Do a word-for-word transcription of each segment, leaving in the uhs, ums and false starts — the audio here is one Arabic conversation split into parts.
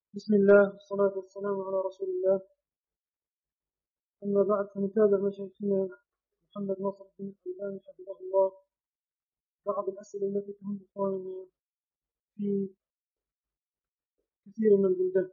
بسم الله والصلاة والسلام على رسول الله. أما بعد، فنتابع مشايخنا محمد ناصر الدين الألباني حفظه الله بعض الأسئلة التي تهم إخواننا في كثير من البلدان.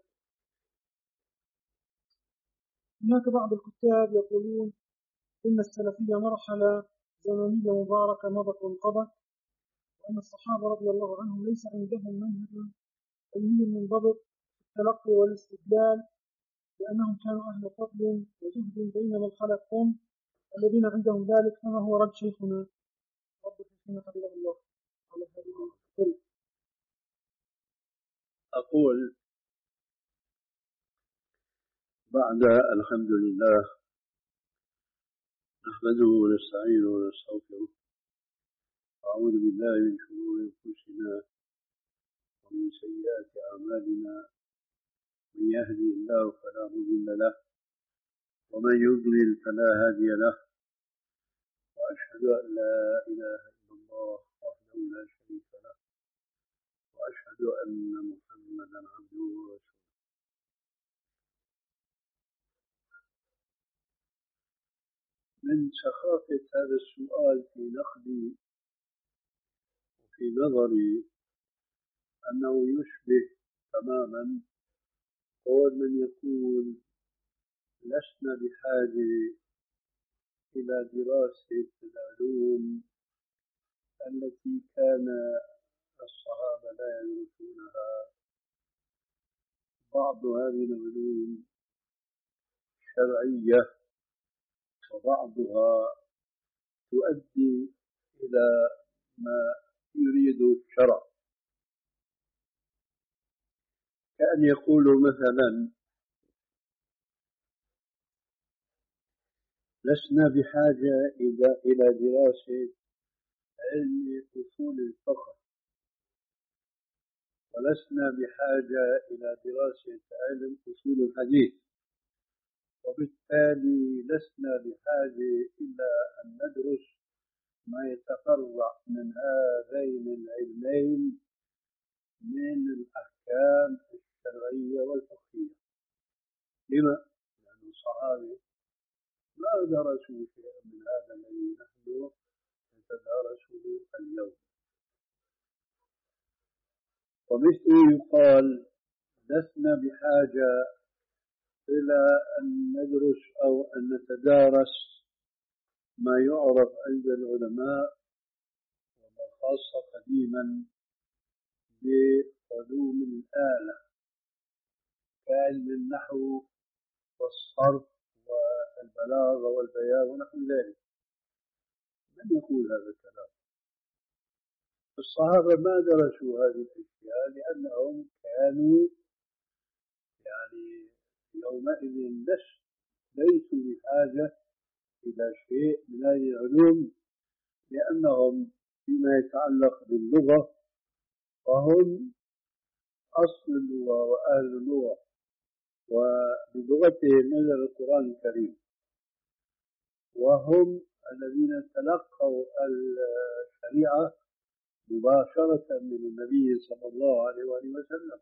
هناك بعض الكتاب يقولون إن السلفية مرحلة زمنية مباركة مضت وانقضت، وأن الصحابة رضي الله عنهم ليس عندهم منهج علمي منضبط في التلقي والاستدلال، لأنهم كانوا أهل فضل وزهد، بينما الخلف هم الذين عندهم ذلك. فما هو رد شيخنا رب شيخنا حفظه الله على هذه الكلمة؟ أقول بعد الحمد لله نحمده ونستعينه ونستغفره، أعوذ بالله من شرور أنفسنا ومن سيئات أعمالنا، من يهدي الله فلا مضل له ومن يضلل فلا هادي له، وأشهد أن لا إله إلا الله وحده لا شريك له، وأشهد أن محمدا عبده ورسوله. من سخافة هذا السؤال في نقدي وفي نظري أنه يشبه تماما قول من يقول لسنا بحاجة إلى دراسة العلوم التي كان الصحابة لا يدرسونها. بعض هذه العلوم شرعية وبعضها تؤدي إلى ما يريد الشرع، كأن يقولوا مثلا لسنا بحاجة إلى دراسة علم أصول الفقه، ولسنا بحاجة إلى دراسة علم أصول الحديث، وبالتالي لسنا بحاجة إلى أن ندرس ما يتفرع من هذين العلمين من الأحكام الشرعية والفقهية. لما؟ لأن الصحابة ما درسوا شيئا من هذا الذي نحن نتدارسه اليوم. ومثله يقال لسنا بحاجة إلى أن ندرس أو أن نتدارس ما يعرف عند العلماء وخاصة قديما بعلوم الآلة كعلم النحو والصرف والبلاغة والبيان ونحو ذلك. من يقول هذا الكلام؟ الصحابة ما درسوا هذه الأشياء لأنهم كانوا يعني يومئذ ليسوا بحاجة إلى شيء من هذه العلوم، لأنهم فيما يتعلق باللغة فهم أصل اللغة وأهل اللغة، وبلغتهم نزل القرآن الكريم، وهم الذين تلقوا الشريعة مباشرة من النبي صلى الله عليه وآله وسلم،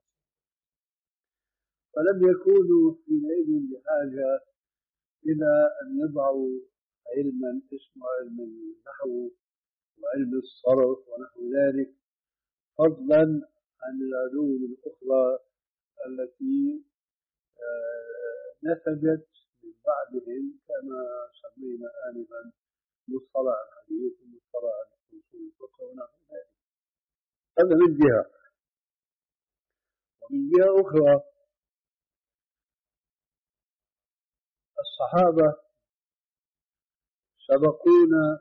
فلم يكونوا حينئذ بحاجة إلى أن يضعوا علما اسمه علم النحو وعلم الصرف ونحو ذلك، فضلا عن العلوم الأخرى التي نتجت من بعدهم كما سمينا آنفا مصطلح الحديث ومصطلح أصول الفقه ونحو ذلك. هذا من جهة. ومن جهة أخرى الصحابة سبقونا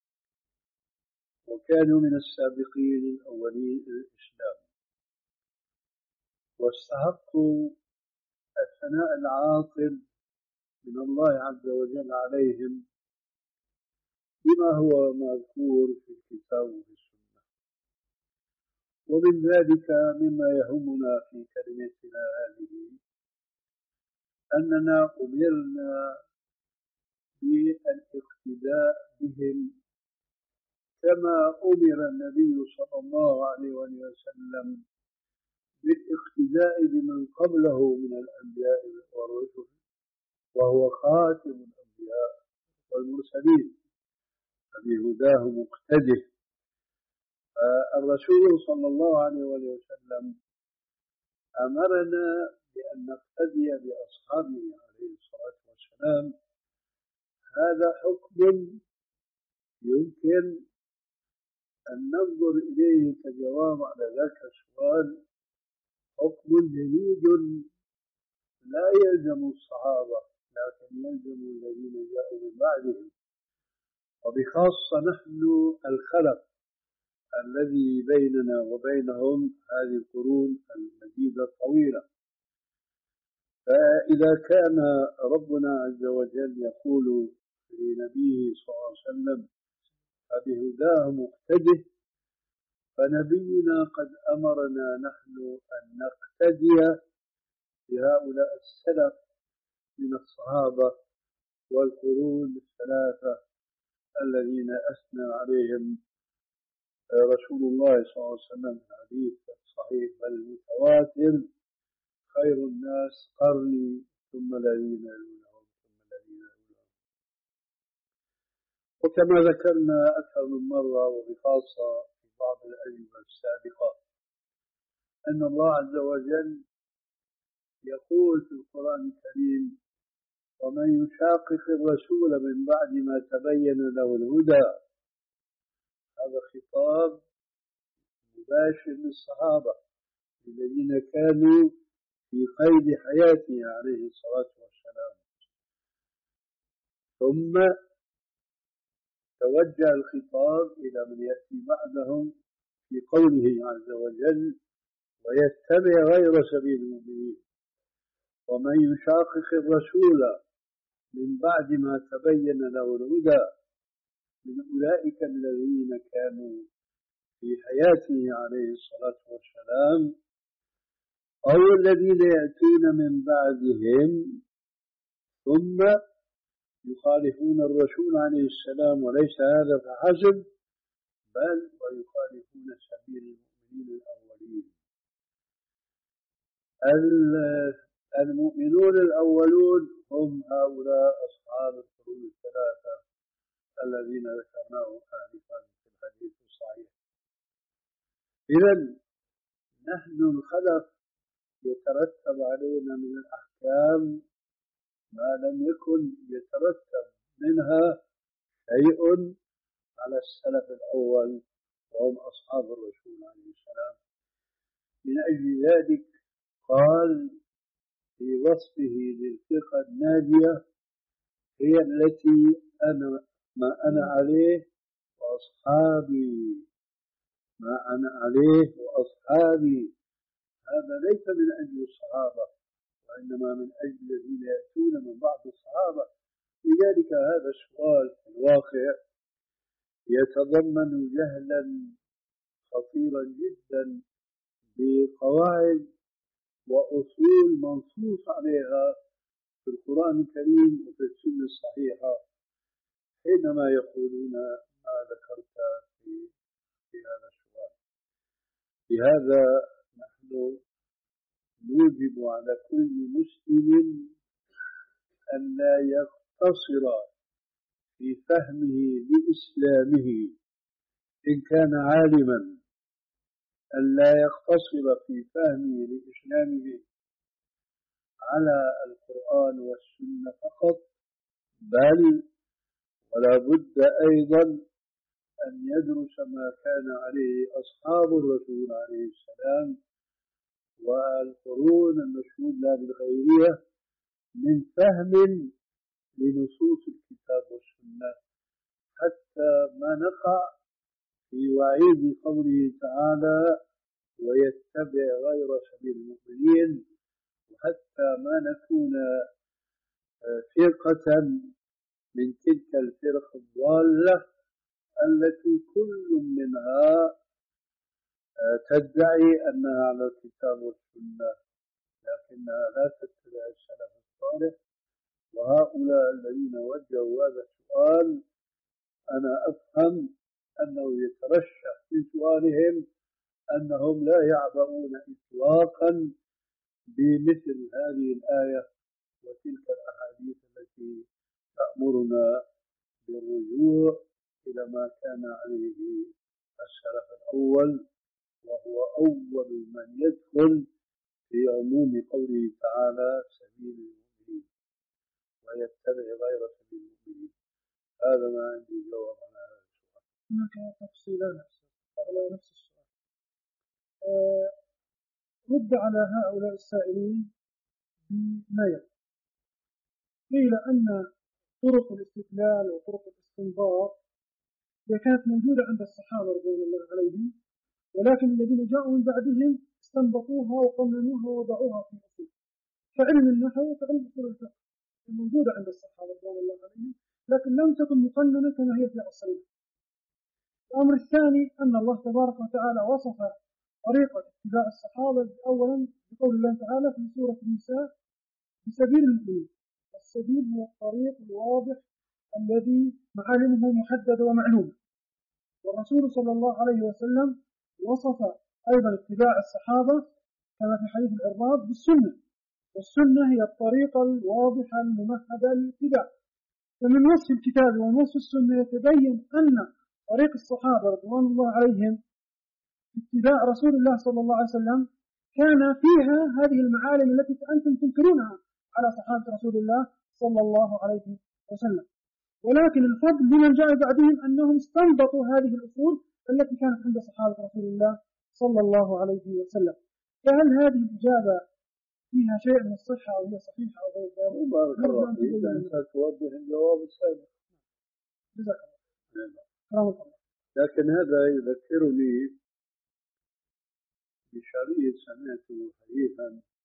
وكانوا من السابقين الأولين إلى الإسلام، واستحقوا الثناء العاطل من الله عز وجل عليهم بما هو مذكور في الكتاب وفي السنة. ومن ذلك مما يهمنا في كلمتنا هذه أننا أمرنا بالاقتداء بهم كما أمر النبي صلى الله عليه وسلم بالاقتداء بمن قبله من الأنبياء والرسل، وهو خاتم الأنبياء والمرسلين، فبهداه مقتده. الرسول صلى الله عليه وسلم أمرنا بأن نقتدي بأصحابه عليه الصلاة والسلام. هذا حكم يمكن أن ننظر إليه كجواب على ذاك السؤال، حكم جديد لا يلزم الصحابة لكن يلزم الذين جاءوا من بعدهم، وبخاصة نحن الخلف الذي بيننا وبينهم هذه القرون المديدة الطويلة. فإذا كان ربنا عز وجل يقول لنبيه صلى الله عليه وسلم فبهداه مقتده، فنبينا قد أمرنا نحن أن نقتدي بهؤلاء السلف من الصحابة والقرون الثلاثة الذين أثنى عليهم رسول الله صلى الله عليه وسلم في الحديث الصحيح بل متواتر: خير الناس قرني ثم الذين يلونهم ثم الذين يلونهم. وكما ذكرنا أكثر من مرة وبخاصة في بعض الأجوبة السابقة أن الله عز وجل يقول في القرآن الكريم: ومن يشاقق الرسول من بعد ما تبين له الهدى. هذا خطاب مباشر للصحابة الذين كانوا في قيد حياته عليه الصلاة والسلام. ثم توجه الخطاب إلى من يأتي بعدهم في قوله عز وجل: ويتبع غير سبيل المؤمنين. ومن يشاقق الرسول من بعد ما تبين له الهدى من أولئك الذين كانوا في حياته عليه الصلاة والسلام أو الذين يأتون من بعدهم ثم يخالفون الرسول عليه السلام، وليس هذا فحسب بل ويخالفون سبيل المؤمنين الأولين. المؤمنون الأولون هم هؤلاء أصحاب القرون الثلاثة الذين ذكرناهم آنفا في الحديث الصحيح. إذن نحن الخلف يترتب علينا من الأحكام ما لم يكن يترتب منها شيء على السلف الأول وهم أصحاب الرسول عليه السلام. من أجل ذلك قال في وصفه للفرقة الناجية: هي التي أنا ما أنا عليه وأصحابي ما أنا عليه وأصحابي. هذا ليس من أجل الصحابة وإنما من أجل الذين يأتون من بعض الصحابة. لذلك هذا السؤال في الواقع يتضمن جهلا خطيرا جدا بقواعد وأصول منصوص عليها في القرآن الكريم وفي السنة الصحيحة حينما يقولون ما ذكرت في, في هذا السؤال. لهذا نحن نوجب على كل مسلم أن لا يقتصر في فهمه لإسلامه إن كان عالما، أن لا يقتصر في فهمه لإسلامه على القرآن والسنة فقط، بل ولا بد أيضا أن يدرس ما كان عليه أصحاب الرسول عليه السلام والقرون المشهود لا بالغيرية من فهم لنصوص الكتاب والسنة، حتى ما نقع في وعيد قوله تعالى: ويتبع غير سبيل المؤمنين، وحتى ما نكون فرقة من تلك الفرق الضالة التي كل منها تدعي أنها على الكتاب والسنة لكنها لا تتبع السلف الصالح. وهؤلاء الذين وجهوا هذا السؤال أنا أفهم أنه يترشح من سؤالهم أنهم لا يعبؤون إطلاقا بمثل هذه الآية وتلك الأحاديث التي تأمرنا بالرجوع إلى ما كان عليه السلف الأول، وهو أول من يدخل في عموم قوله تعالى سبيل المؤمنين ويتبع غير سبيل المؤمنين. هذا ما عندي جواب على هذا السؤال. هناك تفصيلان على نفس السؤال. أه رد على هؤلاء السائلين بما يلي. قيل أن طرق الاستدلال وطرق الاستنباط هي كانت موجودة عند الصحابة رضوان الله عليهم، ولكن الذين جاءوا من بعدهم استنبطوها وقننوها ووضعوها في أصول كعلم النحو وكعلم أصول الفقه، موجودة عند الصحابة رضوان الله عليهم، لكن لم تكن مقننة كما هي في عصرنا. الأمر الثاني أن الله تبارك وتعالى وصف طريقة اتباع الصحابة أولا بقول الله تعالى في سورة النساء بسبيل المؤمنين. السبيل هو الطريق الواضح الذي معالمه محددة ومعلومة، والرسول صلى الله عليه وسلم وصف أيضا اتباع الصحابة كما في حديث العرباض بالسنة، والسنة هي الطريقة الواضحة الممهدة للاتباع. فمن وصف الكتاب ومن وصف السنة يتبين أن طريق الصحابة رضوان الله عليهم اتباع رسول الله صلى الله عليه وسلم كان فيها هذه المعالم التي أنتم تنكرونها على صحابة رسول الله صلى الله عليه وسلم. ولكن الفضل لمن جاء بعدهم أنهم استنبطوا هذه الأصول التي كانت عند صحابة رسول الله صلى الله عليه وسلم. فهل هذه الإجابة فيها شيء من الصحة أو هي صحيحة أو غير ذلك؟ بارك الله فيك، أنت توضح الجواب السابق. جزاك الله. لكن هذا يذكرني بشريط سمعته حديثا،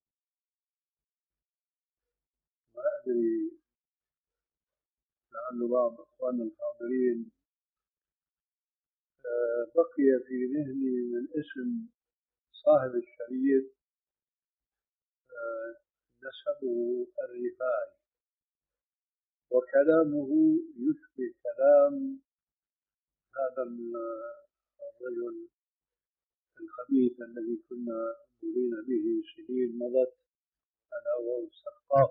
ما أدري لعل بعض أخواننا الحاضرين بقي في ذهني من اسم صاحب الشريط، نسبه الرفاعي، وكلامه يشبه كلام هذا الرجل الخبيث الذي كنا مولين به سنين مضت، أنا وهو السقاف.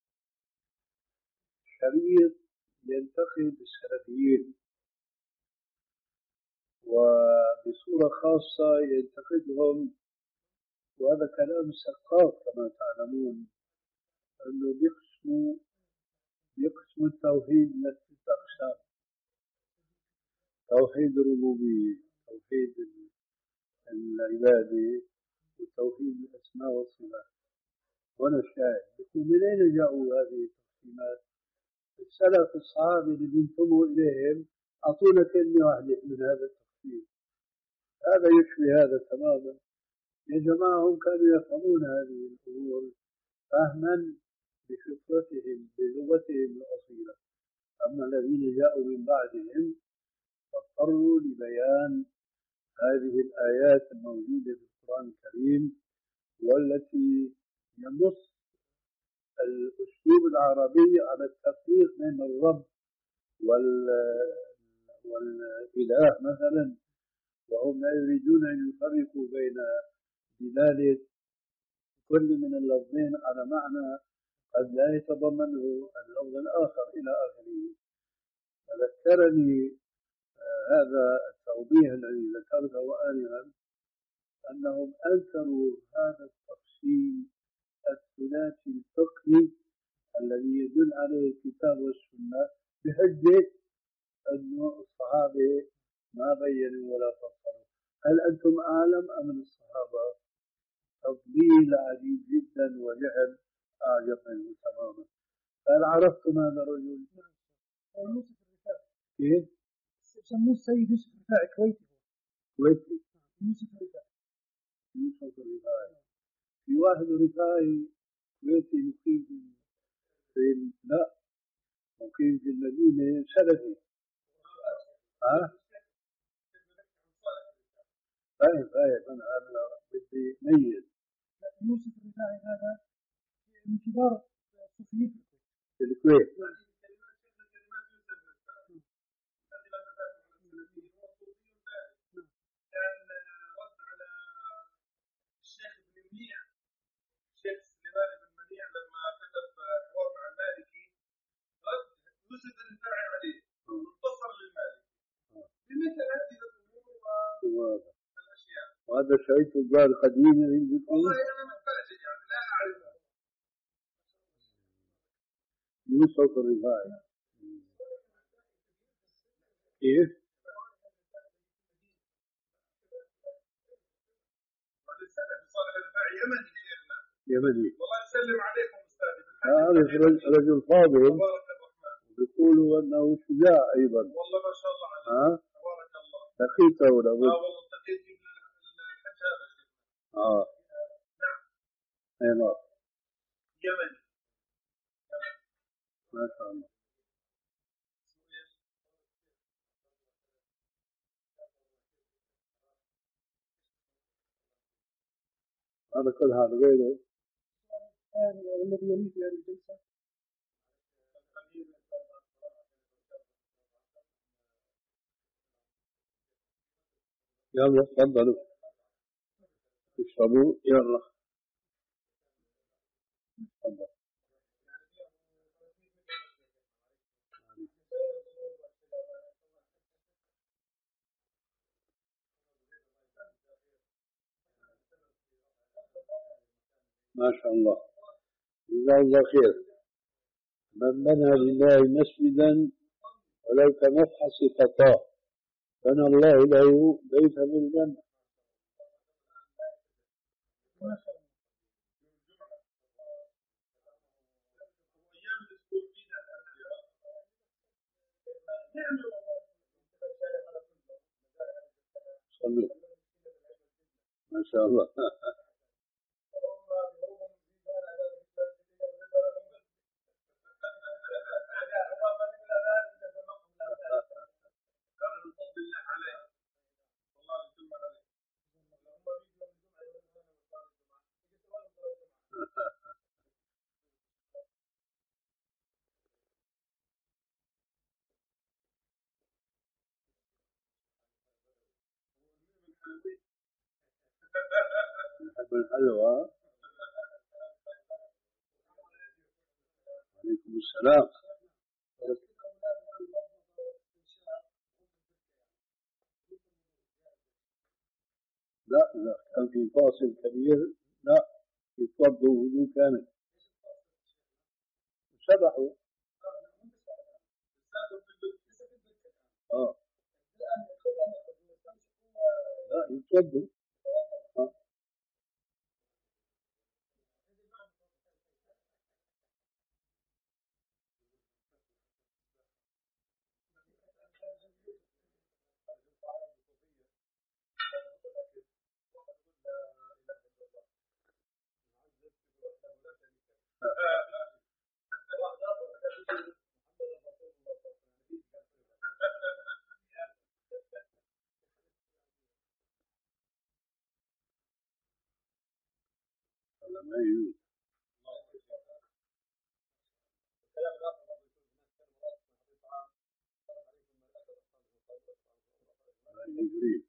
شريط ينتقد السلفيين وبصورة خاصة ينتقدهم، وهذا كلام السقاف كما تعلمون أنه بيقسموا بيقسموا التوحيد لست أقسام: توحيد الربوبية، توحيد العبادة، وتوحيد الأسماء والصفات. وأنا الشاهد يقول من أين جاءوا هذه التقسيمات؟ السلف الصحابة اللي بينتموا إليهم أعطونا كلمة واحدة من هذا التقسيم. هذا يشبه هذا تماما. يا جماعة هم كانوا يفهمون هذه الأمور فهما بفطرتهم بلغتهم الأصيلة، أما الذين جاءوا من بعدهم فاضطروا لبيان هذه الآيات الموجودة في القرآن الكريم، والتي ينص الأسلوب العربي على التفريق بين الرب وال... والإله مثلا، وهم لا يريدون أن يفرقوا بين دلالة كل من اللفظين على معنى قد لا يتضمنه اللفظ الآخر إلى آخره. فذكرني هذا التوضيح الذي ذكرته آنفا أنهم أنكروا هذا التقسيم الثلاثي الفقهي الذي يدل عليه الكتاب والسنة بحجة أن الصحابة ما بينوا ولا فصلوا. هل أنتم أعلم أم الصحابة؟ تضليل عجيب جدا وجهل أعجب منه تماما. هل عرفتم هذا الرجل؟ يوسف الرفاعي. كيف؟ يسموه السيد يوسف الرفاعي، كويتي. كويتي. يوسف الرفاعي. يوسف الرفاعي. في واحد رفاعي كويتي مقيم في لا مقيم في المدينة سلفي. ها؟ فاهم فاهم أنا أنا بدي ميز. يوسف الرفاعي هذا من كبار الصوفيين في الكويت. هذا شيء تجار قديم عندكم؟ والله أنا من بلدي يعني لا أعرفه. يوسف الرفاعي كيف؟ صالح الرفاعي يمني شيخنا. يمني. والله يسلم عليكم أستاذي. أعرف رجل فاضل تبارك الرحمن. بيقولوا أنه شجاع أيضا. والله ما شاء الله عليه. ها؟ تبارك الله. لقيته ولا بد؟ آه والله التقيت في الحجاج. آه. نعم. أي نعم. يمني. ما شاء الله. هذا كل هذا غيره. الذي يلي في هذه الجلسة يلا تفضلوا اشربوا يلا تفضل. ما شاء الله جزاه الله خير. من بنى لله مسجدا ولو كمفحص خطاه بنى الله له بيتا في الجنة. صلوا ما شاء الله. نحب الحلوى. عليكم السلام. لا لا كان في فاصل كبير لا يتوضوا وضوء كامل شبحوا. اه لا يتوضوا. آه. هذا ما يجوز. هذا جبريل.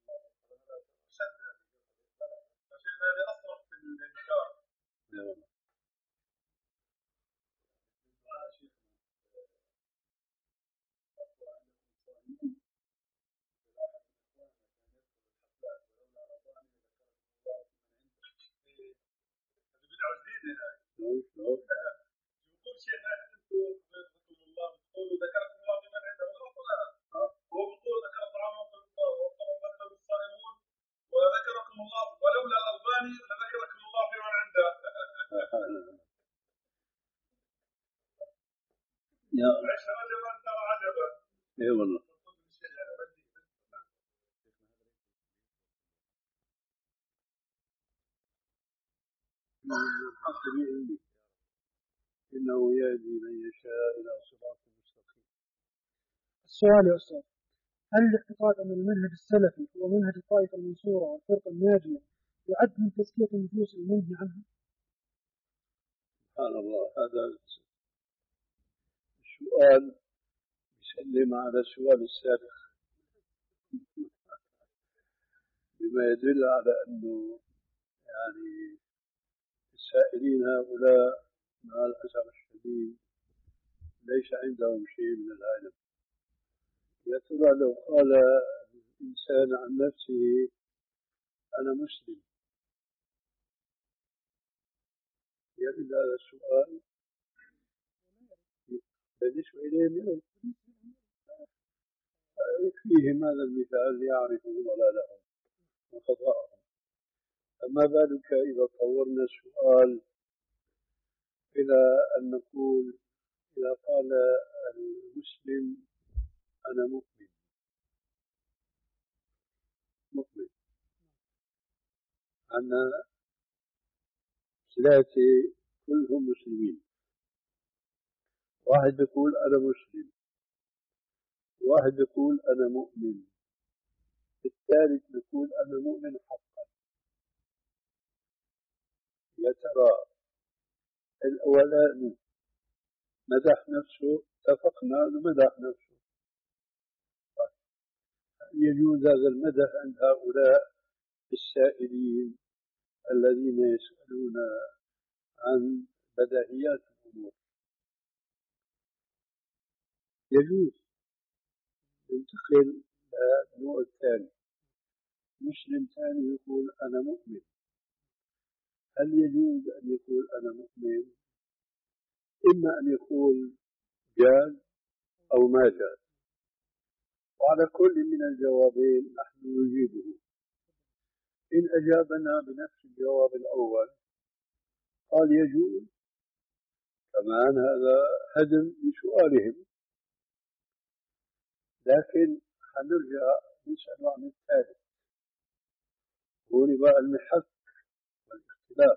ولولا الألباني لذكركم الله في من عنده. يا عيش رجبا ترى عجبا. اي والله. الحق بعلمه إنه يهدي من يشاء إلى صراط مستقيم. السؤال يا أستاذ، هل الاعتقاد أن المنهج السلفي هو منهج الطائفة المنصورة والفرقة الناجية يعد من تزكية النفوس المنهي عنها؟ سبحان الله. هذا السؤال يسلم على السؤال السابق بما يدل على أنه يعني السائلين هؤلاء مع الأسف الشديد ليس عندهم شيء من العلم. يا ترى لو قال الإنسان عن نفسه أنا مسلم؟ يرد هذا السؤال بالنسبة إليهم يرد، يكفيهم هذا المثال ليعرفوا ضلالهم وخطأهم. فما بالك إذا طورنا السؤال إلى أن نقول إذا قال المسلم أنا مؤمن، مؤمن عنا ثلاثة كلهم مسلمين، واحد يقول أنا مسلم، واحد يقول أنا مؤمن، الثالث يقول أنا مؤمن حقا. يا ترى الأولاني مدح نفسه، اتفقنا أنه مدح نفسه، يجوز هذا المدح عند هؤلاء السائلين الذين يسألون عن بديهيات الأمور؟ يجوز. ينتقل للنوع الثاني، مسلم ثاني يقول أنا مؤمن، هل يجوز أن يقول أنا مؤمن؟ إما أن يقول جاز أو ما جاز، وعلى كل من الجوابين نحن نجيبه. إن أجابنا بنفس الجواب الأول قال يجوز، كمان هذا هدم لسؤالهم، لكن حنرجع نسأل عن الثالث، هون بقى المحك والاختلاف.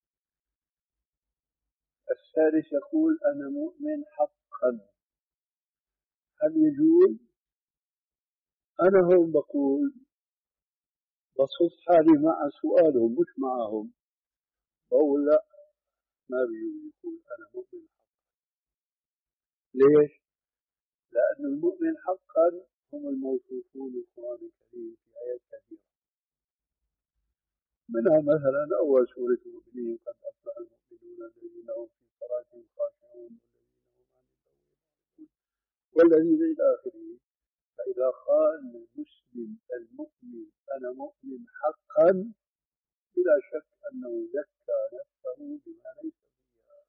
الثالث يقول أنا مؤمن حقا، هل يجوز؟ أنا هون بقول بصف حالي مع سؤالهم مش معهم، بقول لا، ما بيجوز يقول أنا مؤمن حقا. ليش؟ لأن المؤمن حقا هم الموصوفون بالقرآن الكريم في آيات كثيرة، منها مثلا أول سورة المؤمنين قد أفلح المؤمنون الذين هم في صلاتهم خاشعون والذين إلى آخره. فإذا قال المسلم المؤمن أنا مؤمن حقا، بلا شك أنه زكى نفسه بما ليس فيها.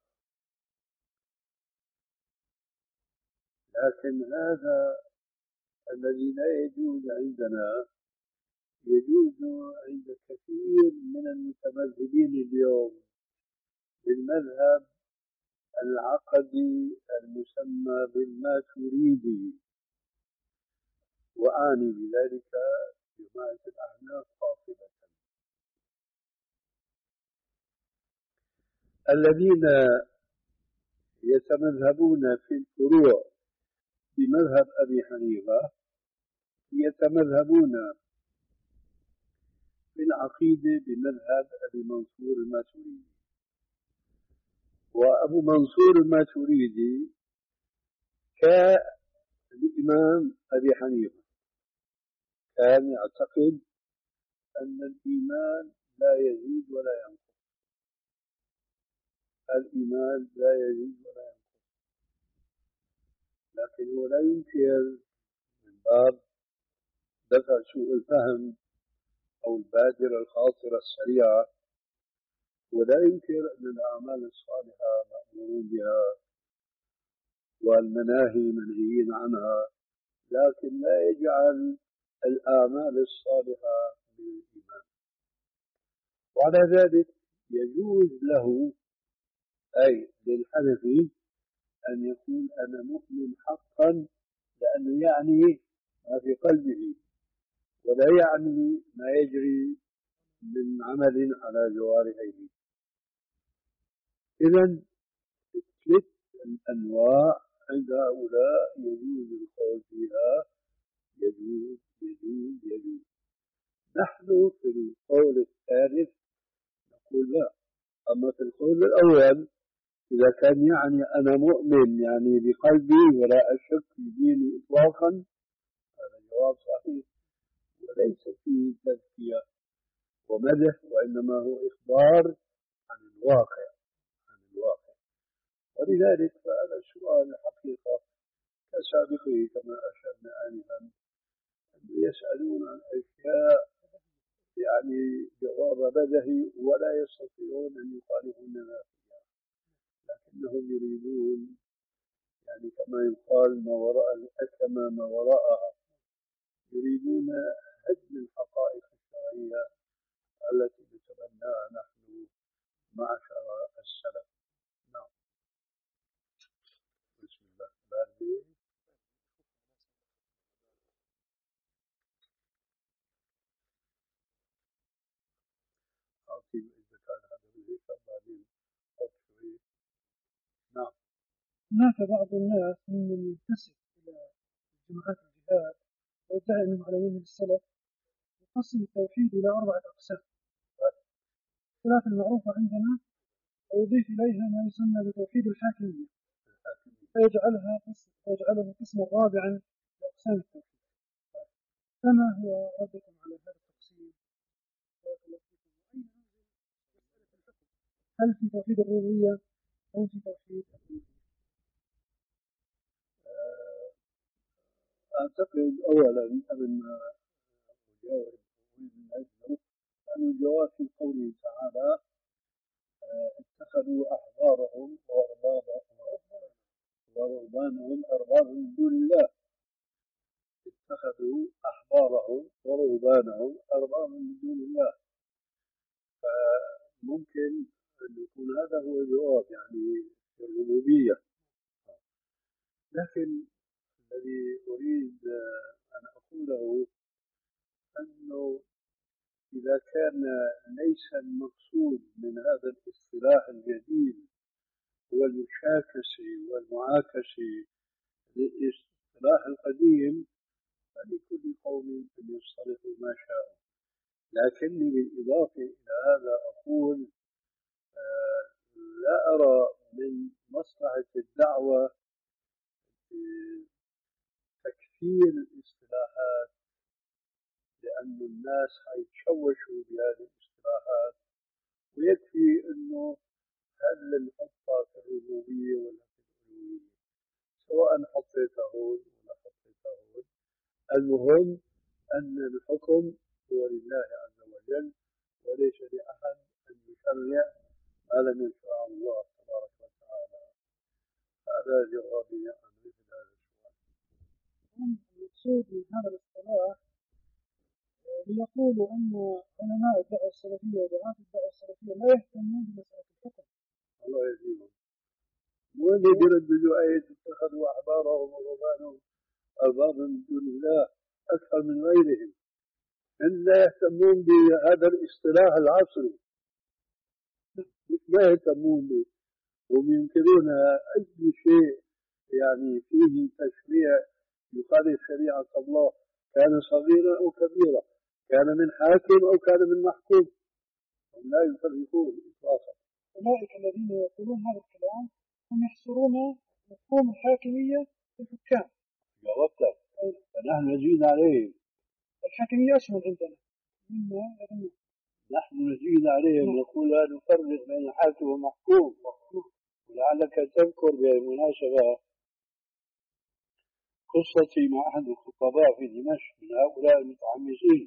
لكن هذا الذي لا يجوز عندنا يجوز عند كثير من المتمذهبين اليوم بالمذهب العقدي المسمى بالماتريدي، وأعني بذلك جماعة الأحناف قاطبة، الذين يتمذهبون في الفروع بمذهب أبي حنيفة، يتمذهبون في العقيدة بمذهب أبي منصور الماتريدي. وأبو منصور الماتريدي كالإمام أبي حنيفة كان يعتقد أن الإيمان لا يزيد ولا ينقص، الإيمان لا يزيد ولا ينقص، لكن هو لا ينكر من باب دفع سوء الفهم أو البادرة الخاطرة السريعة، ولا ينكر أن الأعمال الصالحة مأمورون بها والمناهي منهيين عنها، لكن لا يجعل الأعمال الصالحة من الإيمان. وعلى ذلك يجوز له أي للحنفي أن يقول أنا مؤمن حقا، لأنه يعني ما في قلبه ولا يعني ما يجري من عمل على جوارحه. إذن ثلاث الأنواع عند هؤلاء يجوز القول فيها يجوز يجوز يجوز. نحن في القول الثالث نقول لا. أما في القول الأول إذا كان يعني أنا مؤمن يعني بقلبي ولا أشك في ديني إطلاقا، هذا الجواب صحيح وليس فيه تزكية ومدح، وإنما هو إخبار عن الواقع عن الواقع. ولذلك فهذا السؤال حقيقة كسابقه كما أشرنا آنفا، يسألون عن أشياء يعني جواب بدهي ولا يستطيعون أن يخالفوننا فيها، لكنهم يريدون يعني كما يقال ما وراء الأكمة ما وراءها، يريدون هدم الحقائق الشرعية التي نتبناها نحن معشر السلف. نعم. بسم الله. بعدين أعطي إذا كان هذا بالذكر بعدين أحط شوي. نعم. هناك بعض الناس ممن ينتسب إلى جماعات الجهاد ويدعي أنهم على منهج السلف، يقسم التوحيد إلى أربعة أقسام. الثلاث المعروفة عندنا ويضيف إليها ما يسمى بتوحيد الحاكمية، فيجعلها فيجعله قسما رابعا لأقسام التوحيد. فما هو ردكم على هذا التقسيم؟ هل في توحيد الربوبية أو في توحيد الألوهية؟ أعتقد أولا قبل ما أجاوب من أجله أن الجواب في قوله تعالى اتخذوا أحبارهم ورهبانهم أربابا من دون الله. اتخذوا أحبارهم ورهبانهم أربابا من دون الله. فممكن أن يكون هذا هو الجواب يعني في الربوبية. لكن الذي أريد أن أقوله أنه إذا كان ليس المقصود من هذا الاصطلاح الجديد هو المشاكسة والمعاكسة للاصطلاح القديم فلكل قوم أن يصطلحوا ما شاءوا. لكني بالإضافة إلى هذا أقول آه لا أرى من مصلحة الدعوة تكثير الاصطلاحات، لأن الناس حيتشوشوا بهذه الاصطلاحات، ويكفي أنه هل نحطها في الربوبية ولا في الألوهية، سواء حطيتها هون ولا حطيتها هون، المهم أن الحكم هو لله عز وجل وليس لأحد أن يشرع ما لم يشرع الله تبارك وتعالى. هذا جوابي عن مثل هذا السؤال. المقصود من هذا الاصطلاح ليقولوا أن علماء الدعوة السلفية ودعاة الدعوة السلفية لا يهتمون بمسألة الحكم. الله يهديهم. واللي بيرددوا آية اتخذوا أحبارهم ورهبانهم أربابا من دون الله أكثر من غيرهم، إن لا يهتمون بهذا الاصطلاح العصري، لا يهتمون به، هم ينكرون أي شيء يعني فيه تشريع يخالف شريعة الله، كان صغيرا أو كبيرا، كان من حاكم أو كان من محكوم، هم لا يفرقون إطلاقا. أولئك الذين يقولون هذا الكلام هم يحصرون مفهوم الحاكمية في الحكام. جاوبتك. فنحن نزيد عليهم. الحاكمية أشمل عندنا مما يظنون. نحن نزيد عليهم نقول لا نفرق بين حاكم ومحكوم. ولعلك تذكر بالمناسبة قصتي مع أحد الخطباء في دمشق من هؤلاء المتحمسين.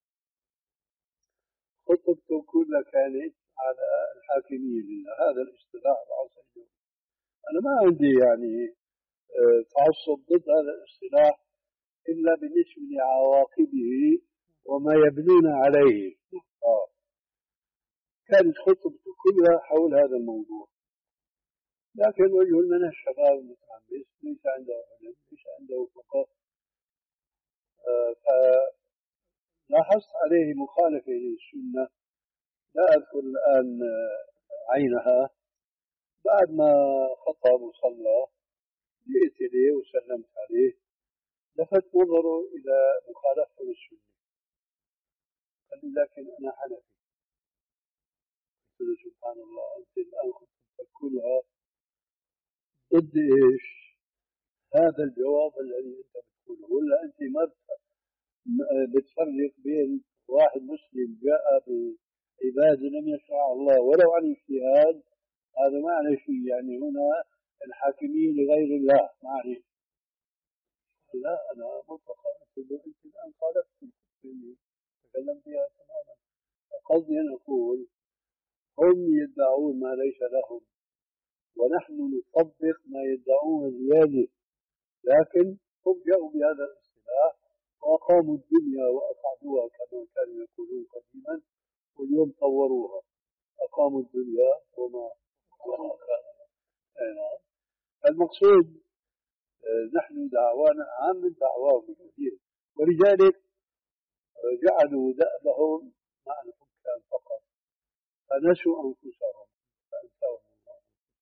خطبته كلها كانت على الحاكمية لله، هذا الاصطلاح العصري. أنا ما عندي يعني تعصب ضد هذا الاصطلاح إلا بالنسبة لعواقبه وما يبنون عليه. آه. كانت خطبته كلها حول هذا الموضوع، لكن رجل من الشباب المتحمس ليس عنده علم ليس عنده فقه، آه فلاحظت عليه مخالفة للسنة لا أذكر الآن عينها. بعد ما خطب وصلى جئت إليه وسلمت عليه، لفت نظره إلى مخالفته للسنة، قال لي لكن أنا حنفي. قلت له سبحان الله، أنت الآن خطبتك كلها ضد إيش؟ هذا الجواب الذي أنت بتقوله، ولا أنت ما بتفرق بين واحد مسلم جاء بعبادة لم يشرع الله ولو عن اجتهاد، هذا معنى شيء، يعني هنا الحاكمية لغير الله معنى. لا أنا مطلقا أنت الآن خالفت الخطبة اللي نتكلم فيها تماما. قصدي أن أقول هم يدعون ما ليس لهم ونحن نطبق ما يدعون زيادة، لكن هم جاءوا بهذا الاصطلاح وأقاموا الدنيا وأقعدوها كما كانوا يقولون قديما، واليوم طوروها، أقاموا الدنيا وما وما كان. المقصود نحن دعوانا عام من دعواهم كثير، ولذلك جعلوا دأبهم مع الحكام فقط، فنسوا أنفسهم فأنساهم الله.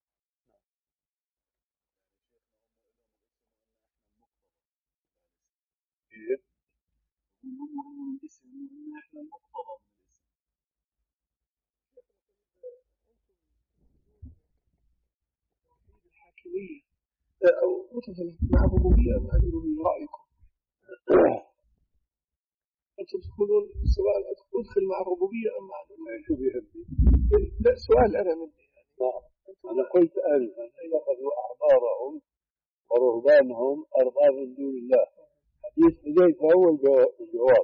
كيف؟ هم إنه الاسم إنه إحنا المقتضى من الاسم. توحيد الحاكمية أو مثلا مع الربوبية مع الألوهية، رأيكم؟ أنتم تقولون سواء أدخل مع الربوبية أم مع الألوهية؟ شو بيهمني؟ لا سؤال أنا مني يعني. نعم. أنا قلت أنفا اتخذوا أحبارهم ورهبانهم أرباب من دون الله. حديث حذيفة هو الجواب.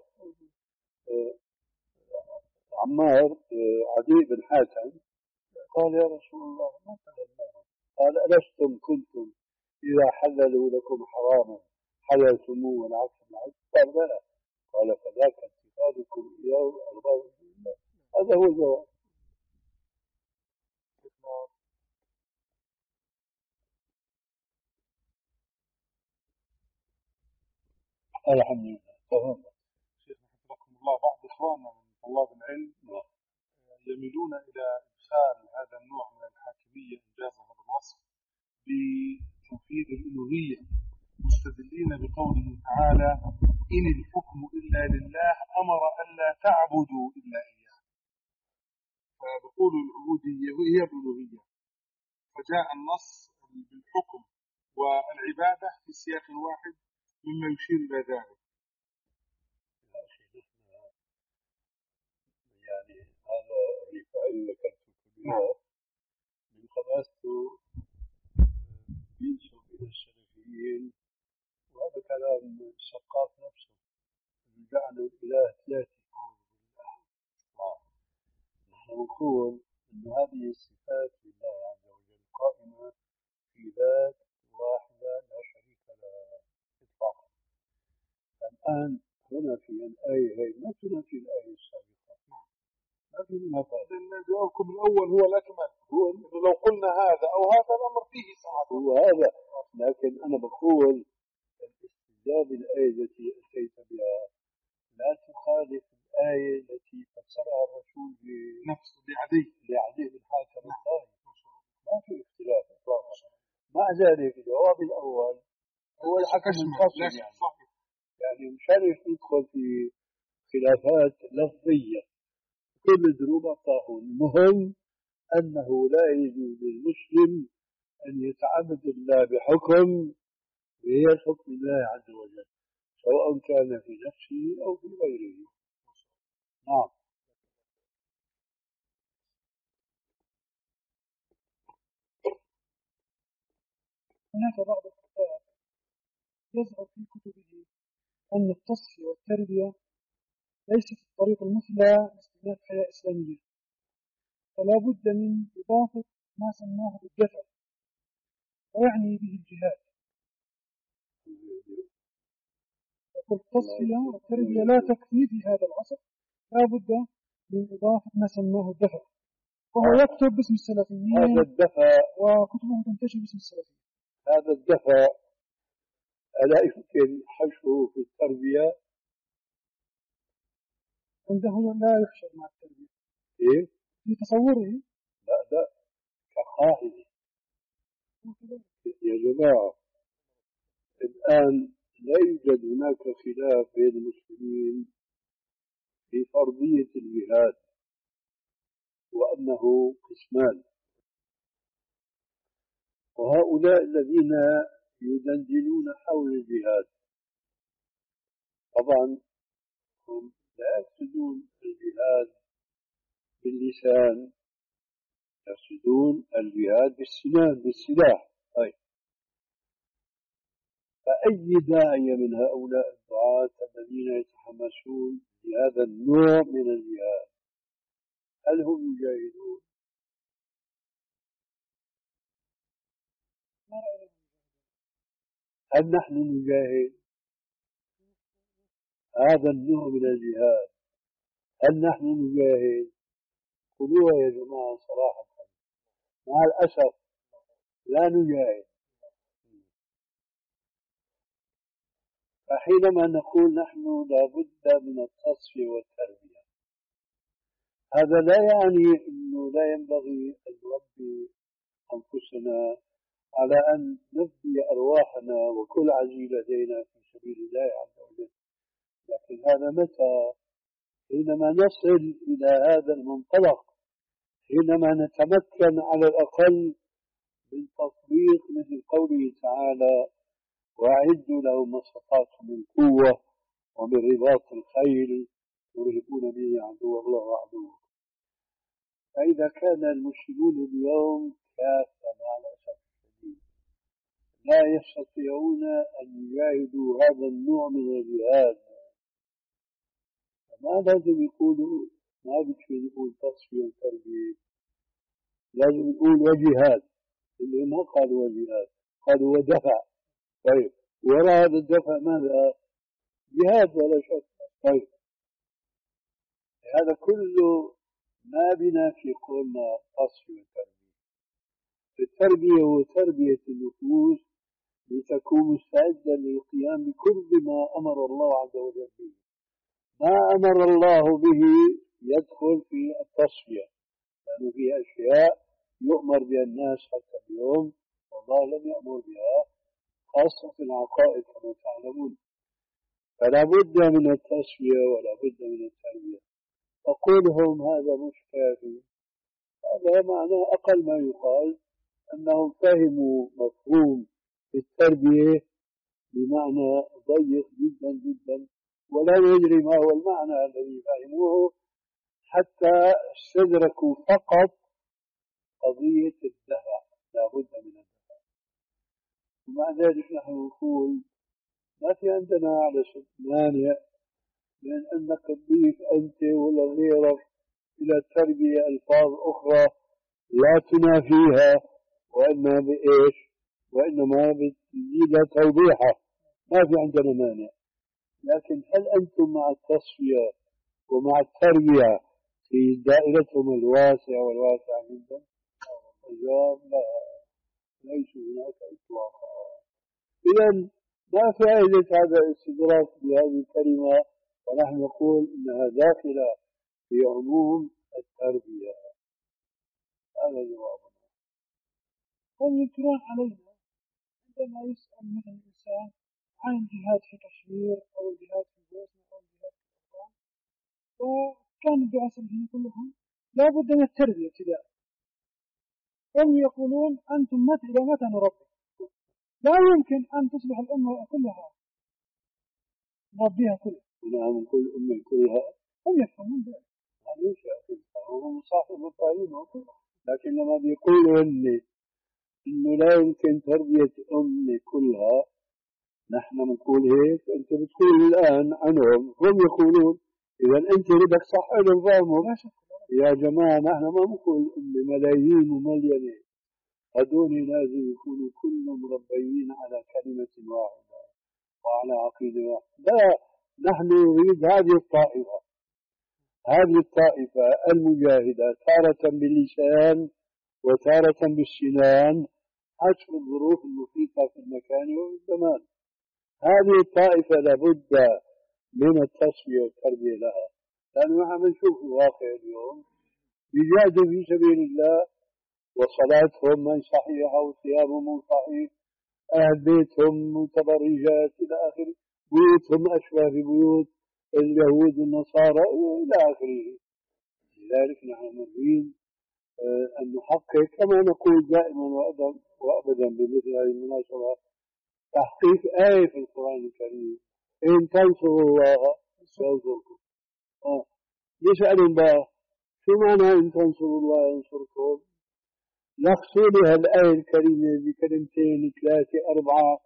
عمار عدي بن حاتم قال يا رسول الله ما فعلناهم؟ قال ألستم كنتم إذا حللوا لكم حراما حللتموه والعكس بالعكس؟ قال بلى. قال فذاك اتخاذكم إياه أرباب من دون الله. هذا هو الجواب. الحمد لله. تمام. شيخنا حفظكم الله، بعض إخواننا من طلاب العلم يميلون إلى إدخال هذا النوع من الحاكمية إنجاز هذا الوصف بتوحيد الألوهية، مستدلين بقوله تعالى إن الحكم إلا لله أمر ألا تعبدوا إلا إياه، فبقول العبودية هي الألوهية، فجاء النص بالحكم والعبادة في سياق واحد مما يشير إلى ذلك. يعني هذا الرفاعي ذكرته كلها من خلاصته ينسب إلى السلفيين، وهذا كلام السقاف نفسه، جعلوا الإله ثلاثة. نحن نقول أن هذه الصفات لله عز وجل قائمة في ذات واحدة لا شريك لها إطلاقا. الآن هنا في الآية هي ما تنافي الآية السابقة، ما في منافاة. لأن جوابكم الأول هو الأكمل، هو لو قلنا هذا أو هذا الأمر فيه ساعة هو هذا، لكن أنا بقول الاستجابة الآية التي أتيت بها لا تخالف الآية التي فسرها الرسول نفسه لعدي لعدي بن حاتم الطائي. ما في اختلاف إطلاقا. مع ذلك الجواب الأول هو الحكم الفصل، يعني يعني مشرف ندخل في خلافات لفظية كل دروب الطاحون. المهم أنه لا يجوز للمسلم أن يتعبد الله بحكم غير حكم الله عز وجل، سواء كان في نفسه أو في غيره. نعم. هناك بعض الكتاب يظهر في كتبه أن التصفية والتربية ليست الطريق المثلى لاستبناء حياة إسلامية، فلا بد من إضافة ما سماه بالدفع، ويعني به الجهاد. يقول التصفية والتربية لا تكفي في هذا العصر، لا بد من إضافة ما سماه الدفع، وهو يكتب باسم السلفيين. هذا الدفع وكتبه تنتشر باسم السلفيين. هذا الدفع ألا يمكن حشره في التربية؟ عنده لا يحشر مع التربية. إيه؟ في تصوره لا لا كقاعدة. يا جماعة الآن لا يوجد هناك خلاف بين المسلمين في فرضية الجهاد، وأنه قسمان، وهؤلاء الذين يدندنون حول الجهاد طبعا هم لا يقصدون الجهاد باللسان، يقصدون الجهاد بالسنان بالسلاح. طيب فأي داعية من هؤلاء الدعاة الذين يتحمسون لهذا النوع من الجهاد هل هم يجاهدون؟ هل نحن نجاهد هذا النوع من الجهاد؟ هل نحن نجاهد؟ قولوها يا جماعة صراحة. مع الأسف لا نجاهد. فحينما نقول نحن لابد من التصفية والتربية، هذا لا يعني أنه لا ينبغي أن نربي أنفسنا على أن نفدي أرواحنا وكل عزيز لدينا في سبيل الله عز وجل. لكن هذا متى؟ حينما نصل إلى هذا المنطلق، حينما نتمكن على الأقل من تطبيق مثل قوله تعالى وأعدوا لهم ما استطعتم من قوة ومن رباط الخيل ترهبون به عدو الله وعدوه. فإذا كان المسلمون اليوم كافة مع الأسف الشديد لا يستطيعون أن يجاهدوا هذا النوع من الجهاد، ما لازم يقولوا ما بكفي يقول تصفية وتربية، لازم يقول وجهاد. اللي ما قالوا وجهاد قالوا ودفع. طيب وراء هذا الدفع ماذا؟ جهاد ولا شك. طيب هذا كله ما بنا في قولنا تصفية وتربية. التربية هو تربية النفوس لتكون مستعدة للقيام بكل ما أمر الله عز وجل به. ما أمر الله به يدخل في التصفية، لأنه في أشياء يؤمر بها الناس حتى اليوم والله لم يأمر بها، خاصة في العقائد كما تعلمون. فلا بد من التصفية ولا بد من التربية. فقولهم هذا مش كافي، هذا معنى أقل ما يقال أنهم فهموا مفهوم التربية بمعنى ضيق جدا جدا، ولا ندري ما هو المعنى الذي فهموه حتى استدركوا فقط قضية الدفع. لا بد من الدفع. ومع ذلك نحن نقول ما في عندنا على شك مانع من أنك تضيف أنت ولا غيرك إلى التربية ألفاظ أخرى لا تنافيها، وإنما بإيش؟ وإنما بتزيد توضيحها. ما في عندنا مانع. لكن هل أنتم مع التصفية ومع التربية في دائرتهم الواسعة والواسعة جدا؟ الجواب لا، ليس هناك إطلاقا. إذن ما فائدة هذا الاستدراك بهذه الكلمة ونحن نقول إنها داخلة في عموم التربية؟ هذا جوابنا. هم ينكرون علينا عندما يسأل مثل الإنسان عن الجهاد في كشمير أو الجهاد في بوسنة أو الجهاد في أفغان، وكان بعصرهم كلهم لا بد من التربية ابتداء. هم يقولون أنتم متى إلى متى نربي؟ لا يمكن أن تصبح الأمة كلها نربيها كلها. نعم كل أمة كلها. هم يفهمون ذلك. هذا شيء هم صاحب الطريق. لكن لما بيقولوا إني إنه لا يمكن تربية أمة كلها، نحن نقول هيك. أنت بتقول الآن عنهم، هم يقولون إذا أنت بدك صح لهم فهمهم. يا جماعة نحن ما نقول أمة ملايين ومليانين، هذول لازم يكونوا كلهم مربيين على كلمة واحدة وعلى عقيدة واحدة. لا، نحن نريد هذه الطائفة، هذه الطائفة المجاهدة تارة باللسان وتارة بالسنان حسب الظروف المحيطة في المكان والزمان. هذه الطائفة لابد من التصفية والتربية لها، لأنه نحن نشوف الواقع اليوم بيجاهدوا في سبيل الله وصلاتهم من صحيحة وصيامهم صحيح، أهل بيتهم متبرجات إلى آخره، بيوتهم أشبه ببيوت اليهود والنصارى إلى آخره. لذلك نحن نريد أن نحقق كما نقول دائما وأبدا بمثل هذه المناسبة تحقيق آية في القرآن الكريم إن تنصروا الله ينصركم. آه. يسألون بقى شو معنى إن تنصروا الله ينصركم؟ نقصوا لها الآية الكريمة بكلمتين ثلاثة أربعة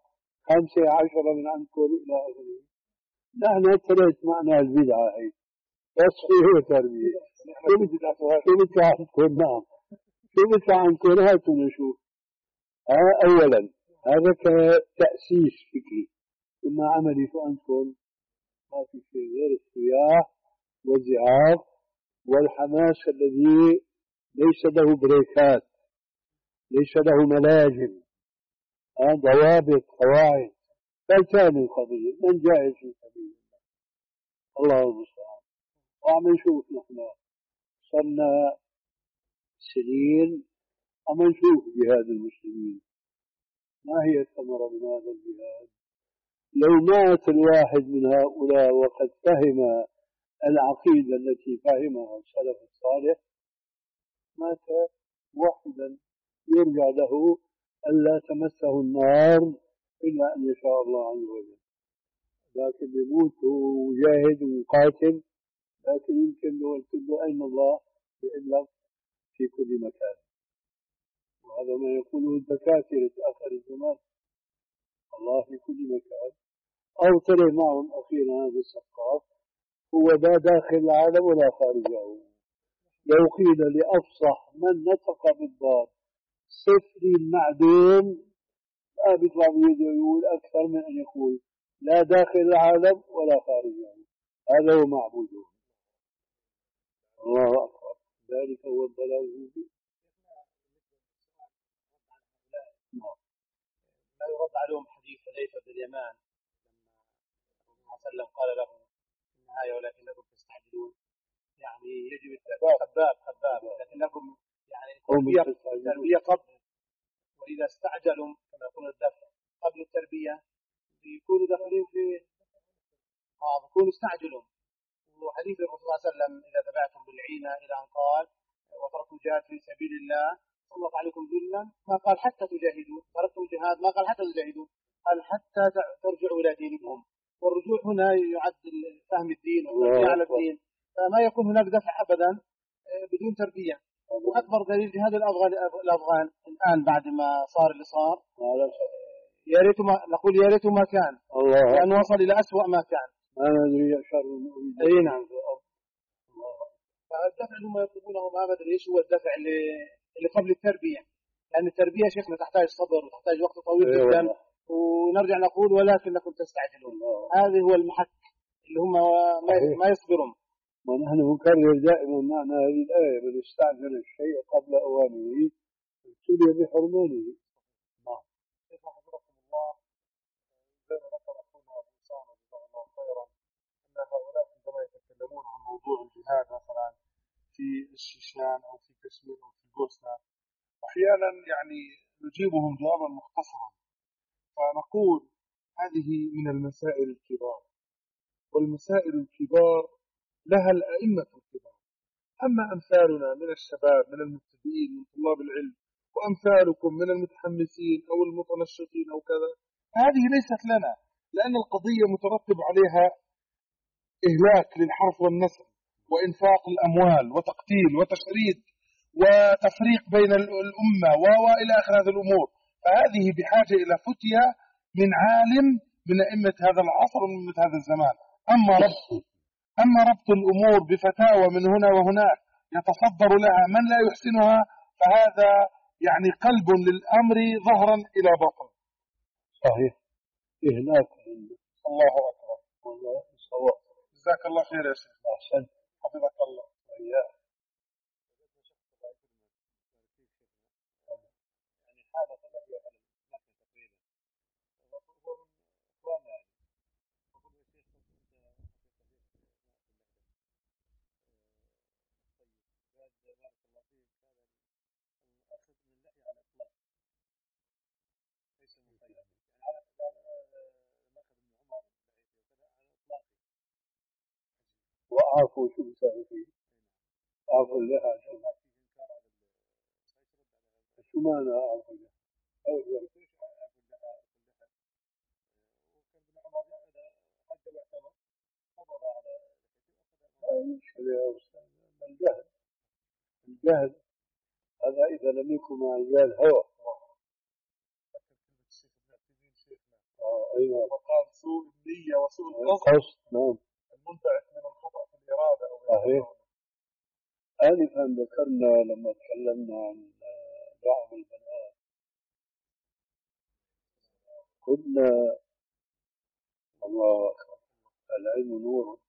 خمسة عشرة من عندكم إلى آخره. نحن ثلاث معنى البدعة هي تصحيح وتربية. شو بيطلع عندكم؟ نعم شو بيطلع عندكم؟ هاتوا نشوف. أولا هذا كتأسيس فكري، ثم عملي شو عندكم؟ ما في شيء غير الصياح والزعاق والحماس الذي ليس له بريكات، ليس له ملاجم، ضوابط قواعد. فالتالي القضية من جاهز في سبيل الله، الله المستعان. وعم نشوف نحن صرنا سنين عم نشوف جهاد المسلمين. ما هي الثمرة من هذا الجهاد؟ لو مات الواحد من هؤلاء وقد فهم العقيدة التي فهمها السلف الصالح، مات واحدا يرجع له ألا تمسه النار إلا أن يشاء الله عز وجل. لكن يموت وجاهد وقاتل، لكن يمكن لو قلت له أين الله بيقول لك في كل مكان. وهذا ما يقوله الدكاترة آخر الزمان، الله في كل مكان. أو ترى معهم أخيرا هذا السقاف هو لا داخل العالم ولا خارجه. لو قيل لأفصح من نطق بالضاد صفري المعدوم ما بيطلع بيده يقول أكثر من أن يقول لا داخل العالم ولا خارجه. هذا هو معبوده. الله أكبر. ذلك هو الضلال المبين. ما يرد عليهم حديث حذيفة بن اليمان لما الرسول صلى الله عليه وسلم قال له في النهاية ولكنكم تستعجلون، يعني يجب خباب خباب لكنكم يعني تربية تربية قبل، وإذا استعجلوا كما يقول الدفع قبل التربية يكونوا داخلين في آه يكونوا استعجلوا. وحديث الرسول صلى الله عليه وسلم إذا تبعتم بالعينة إلى أن قال وتركوا الجهاد في سبيل الله سلط عليكم ذلا، ما قال حتى تجاهدوا. تركتم الجهاد ما قال حتى تجاهدوا، قال حتى ترجعوا إلى دينكم. والرجوع هنا يعد فهم الدين والتربية على الدين، فما يكون هناك دفع أبدا بدون تربية. وأكبر دليل جهاد الأفغان الأفغان الآن بعد ما صار اللي صار، يا ريت ما نقول يا ريت ما كان، لأنه وصل إلى أسوأ ما كان. أنا أدري شر أي نعم. فالدفع اللي هم يطلبونه ما أدري إيش هو الدفع اللي اللي قبل التربية، لأن التربية شيخنا تحتاج صبر وتحتاج وقت طويل جدا. ونرجع نقول ولكنكم تستعجلون. هذا هو المحك اللي هم ما يصبرون. ونحن نكرر دائما معنى هذه الآية: من استعجل الشيء قبل أوانه ابتلي بحرمانه. نعم. كيف حفظكم الله؟ زي ما ذكر أخونا أبو أسامة جزاه الله خيرا أن هؤلاء عندما يتكلمون عن موضوع الجهاد مثلا في الشيشان أو في كشمير أو في بوسنة أحيانا يعني نجيبهم جوابا مختصرا، فنقول هذه من المسائل الكبار، والمسائل الكبار لها الأئمة الكبار. أما أمثالنا من الشباب من المبتدئين من طلاب العلم وأمثالكم من المتحمسين أو المتنشطين أو كذا، هذه ليست لنا، لأن القضية مترتب عليها إهلاك للحرث والنسل وإنفاق الأموال وتقتيل وتشريد وتفريق بين الأمة وإلى آخر هذه الأمور. فهذه بحاجة إلى فتية من عالم من أئمة هذا العصر ومن أئمة هذا الزمان. أما ربط أما ربط الأمور بفتاوى من هنا وهناك يتصدر لها من لا يحسنها، فهذا يعني قلب للأمر ظهرا إلى بطن. صحيح. إهلاك. الله أكبر. والله صواب. جزاك الله خير يا شيخ. أحسن. حفظك الله. وإياك. يعني حالة تلقي على المكان تقريبا وهو من إخواننا، يعني أقول يا شيخ أنت طيب بارك الله فيك، هذا الأخذ من اللحية على الإطلاق ليس مقيد، يعني على الأخذ من عمر وكذا على الإطلاق. وأعرفوا شو بيساوي فيه. أعرفوا اللحى شو معنى أعرفوا اللحى؟ وكان ابن عمر إذا حج واعتمر قبض على لا مشكلة يا أستاذ. الجهل الجهل هذا إذا لم يكن مع الجهل هوى. ذكر كلمة الشيخ ابن عثيمين شيخنا أيوة. وقال سوء النية وسوء القصد القصد نعم المنبعث من الخطأ في الإرادة أو صحيح. آنفا ذكرنا لما تكلمنا عن دعم البنات قلنا الله أكبر العلم نور،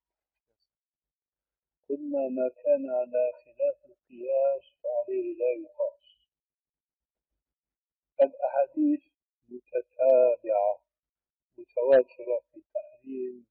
قلنا ما كان على خلاف القياس فعليه لا يقاس. الأحاديث متتابعة متواترة في تحريم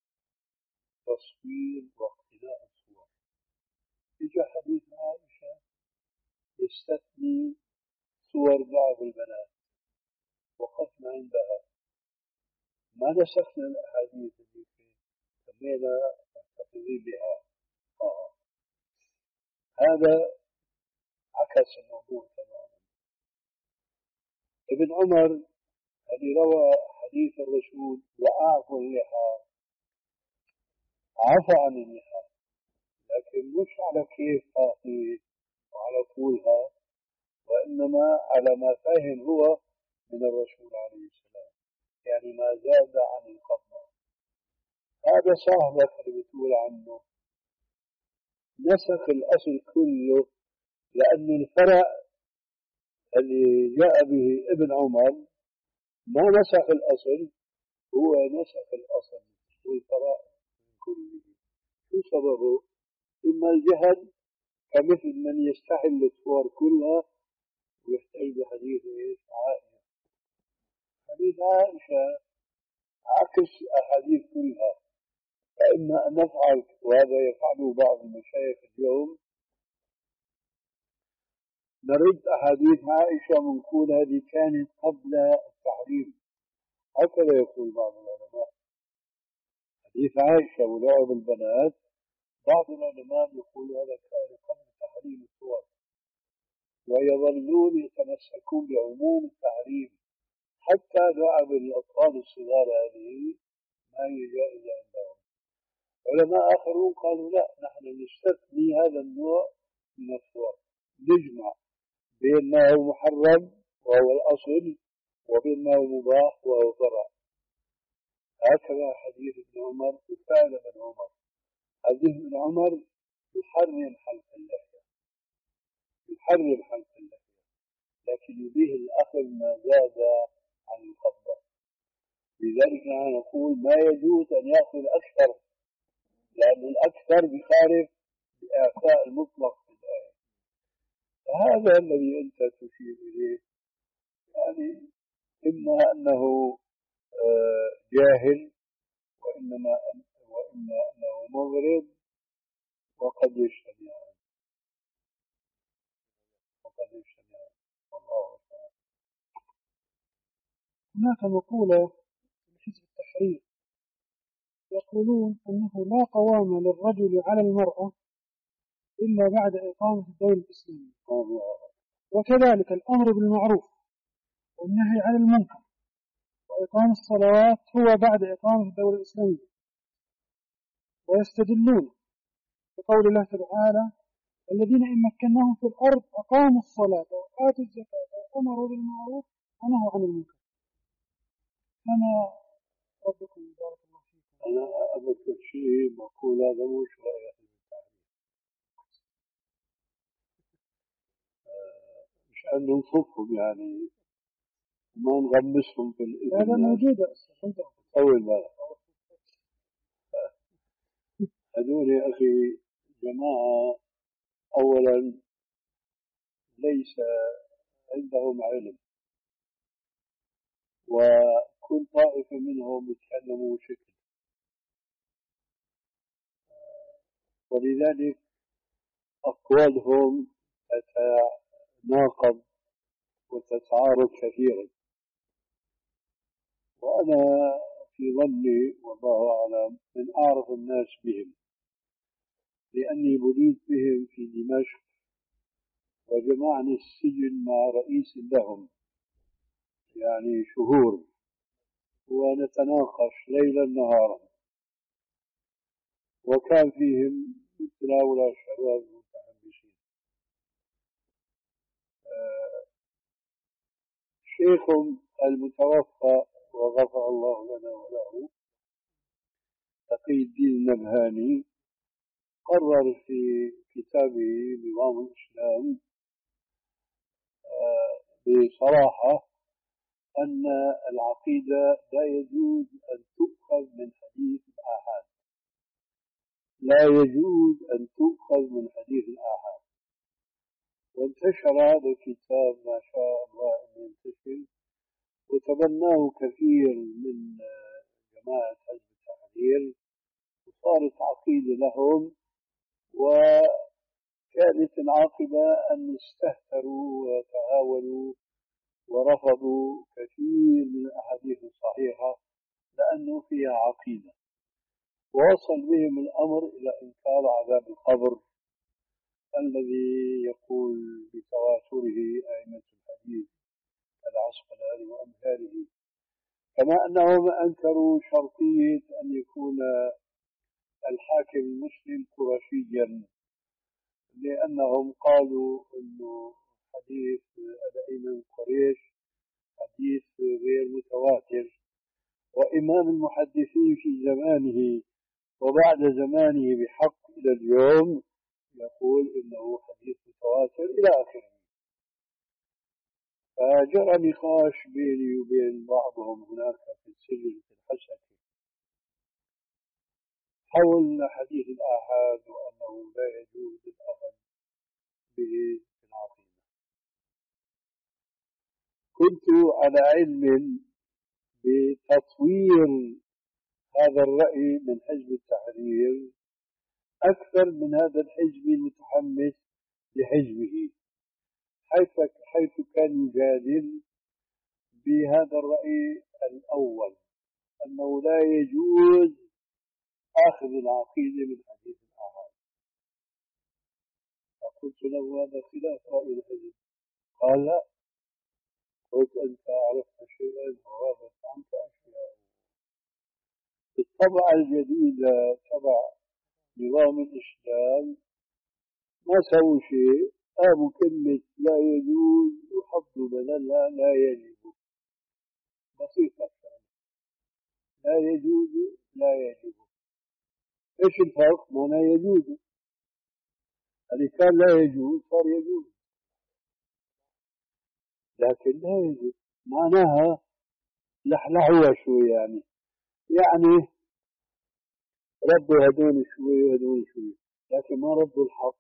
تصوير واقتناء الصور. إجا حديث عائشة يستثني صور بعض البنات وقفنا عندها، ما نسخنا الأحاديث اللي سمينا محتفظين بها. آه. هذا عكس الموضوع تماما. ابن عمر الذي روى حديث الرسول وأعفوا اللحى عفى عن اللحى، لكن مش على كيف تعطيه وعلى طولها، وإنما على ما فهم هو من الرسول عليه السلام، يعني ما زاد عن القبضة. هذا صاحبك اللي بتقول عنه نسخ الأصل كله، لأن الفرع اللي جاء به ابن عمر ما نسخ الأصل، هو نسخ الأصل والفرع من كله. شو سببه؟ إما الجهل كمثل من يستحل الصور كلها ويحتج بحديث عائشة. حديث عائشة عكس أحاديث كلها، فإما أن نفعل وهذا يفعله بعض المشايخ اليوم، نرد أحاديث عائشة ونقول هذه كانت قبل التحريم، هكذا يقول بعض العلماء. حديث عائشة ولعب البنات بعض العلماء يقول هذا كان قبل تحريم الصور، ويظلون يتمسكون بعموم التحريم حتى لعب الأطفال الصغار هذه ما هي جائزة عندهم. علماء آخرون قالوا لا، نحن نستثني هذا النوع من الصور، نجمع بين ما هو محرم وهو الأصل وبين ما هو مباح وهو فرع. هكذا حديث ابن عمر وفعل ابن عمر. حديث ابن عمر يحرم حلق اللحية، يحرم حلق اللحية، لكن يبيه الأخذ ما زاد عن القبضة. لذلك نحن نقول ما يجوز أن يأخذ أكثر، لأن الأكثر بخارج بإعفاء المطلق في الآية. فهذا الذي أنت تشير إليه، يعني إما أنه جاهل وإنما وإما أنه مغرض، وقد يجتمعان وقد يجتمعان والله تعالى. هناك مقولة في حزب التحرير يقولون أنه لا قوام للرجل على المرأة إلا بعد إقامة الدولة الإسلامية، وكذلك الأمر بالمعروف والنهي عن المنكر وإقام الصلوات هو بعد إقامة الدولة الإسلامية. ويستدلون بقول الله تعالى الذين إن مكناهم في الأرض أقاموا الصلاة وآتوا الزكاة وأمروا بالمعروف ونهوا عن المنكر. أنا ربكم بارك الله فيكم. أنا أذكر شيء مقول هذا مش رأي أهل التعليم، مش أن ننصفهم يعني ما نغمسهم في الإذن. هذا موجود أول مرة هذول يا أخي جماعة أولا ليس عندهم علم، وكل طائفة منهم يتكلموا شكل، ولذلك أقوالهم تتناقض وتتعارض كثيرا. وأنا في ظني والله أعلم من أعرف الناس بهم، لأني بليت بهم في دمشق وجمعني السجن مع رئيس لهم يعني شهور، ونتناقش ليلا نهارا، وكان فيهم مثل هؤلاء الشباب المتحمسين. آه شيخهم المتوفى وغفر الله لنا وله، تقي الدين النبهاني قرر في كتابه نظام الإسلام بصراحة أن العقيدة لا يجوز أن تؤخذ من حديث الآحاد، لا يجوز أن تؤخذ من حديث الآحاد. وانتشر هذا الكتاب ما شاء الله أن ينتشر، وتبناه كثير من جماعة حزب التحرير، وصارت عقيدة لهم. وكانت العاقبة أن استهتروا وتهاونوا ورفضوا كثير من الأحاديث الصحيحة لأنه فيها عقيدة، ووصل بهم الأمر إلى إنكار عذاب القبر الذي يقول بتواتره أئمة الحديث العسقلاني وأمثاله. كما أنهم أنكروا شرطية أن يكون الحاكم المسلم قرشيا، لأنهم قالوا أنه حديث الأئمة من قريش حديث غير متواتر، وإمام المحدثين في زمانه وبعد زمانه بحق إلى اليوم يقول إنه حديث متواتر إلى آخره. فجرى نقاش بيني وبين بعضهم هناك في السجن في الحسكة حول حديث الآحاد وأنه لا يجوز الأخذ به في العقيدة. كنت على علم بتطوير هذا الرأي من حزب التحرير أكثر من هذا الحزب المتحمس لحزبه، حيث حيث كان يجادل بهذا الرأي الأول أنه لا يجوز أخذ العقيدة من حديث الآحاد. فقلت له هذا خلاف رأي الحزب. قال لا. قلت أنت عرفت شيئا وغابت عنك أشياء. الطبعة الجديدة تبع نظام الإسلام ما سووا شيء، قاموا كلمة لا يجوز وحطوا بدلها لا يجب. بسيطة، لا يجوز لا يجب. ايش الفرق؟ ما لا يجوز، اللي كان لا يجوز صار يجوز، لكن لا يجب معناها لحلحوها شوي، يعني يعني ردوا هدول شوي وهدول شوي، لكن ما ردوا الحق.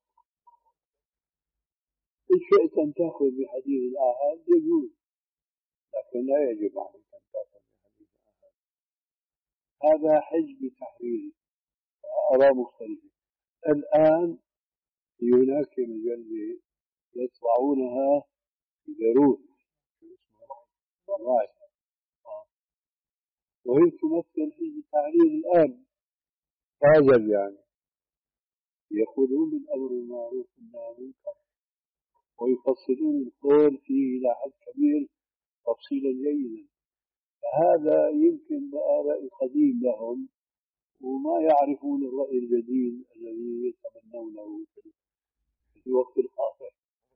إن شئت أن تأخذ بحديث الآحاد يجوز، لكن لا يجب عليك أن تأخذ بحديث الآحاد. هذا حزب تحريري، آراء مختلفة. الآن في هناك مجلة يطبعونها في بيروت اسمها وهي تمثل حزب التحرير الآن غازل، يعني يقولون بالأمر المعروف والنهي عن المنكر ويفصلون القول فيه إلى حد كبير تفصيلا جيدا. فهذا يمكن بقى رأي قديم لهم، وما يعرفون الرأي الجديد الذي يتبنونه في الوقت الحاضر.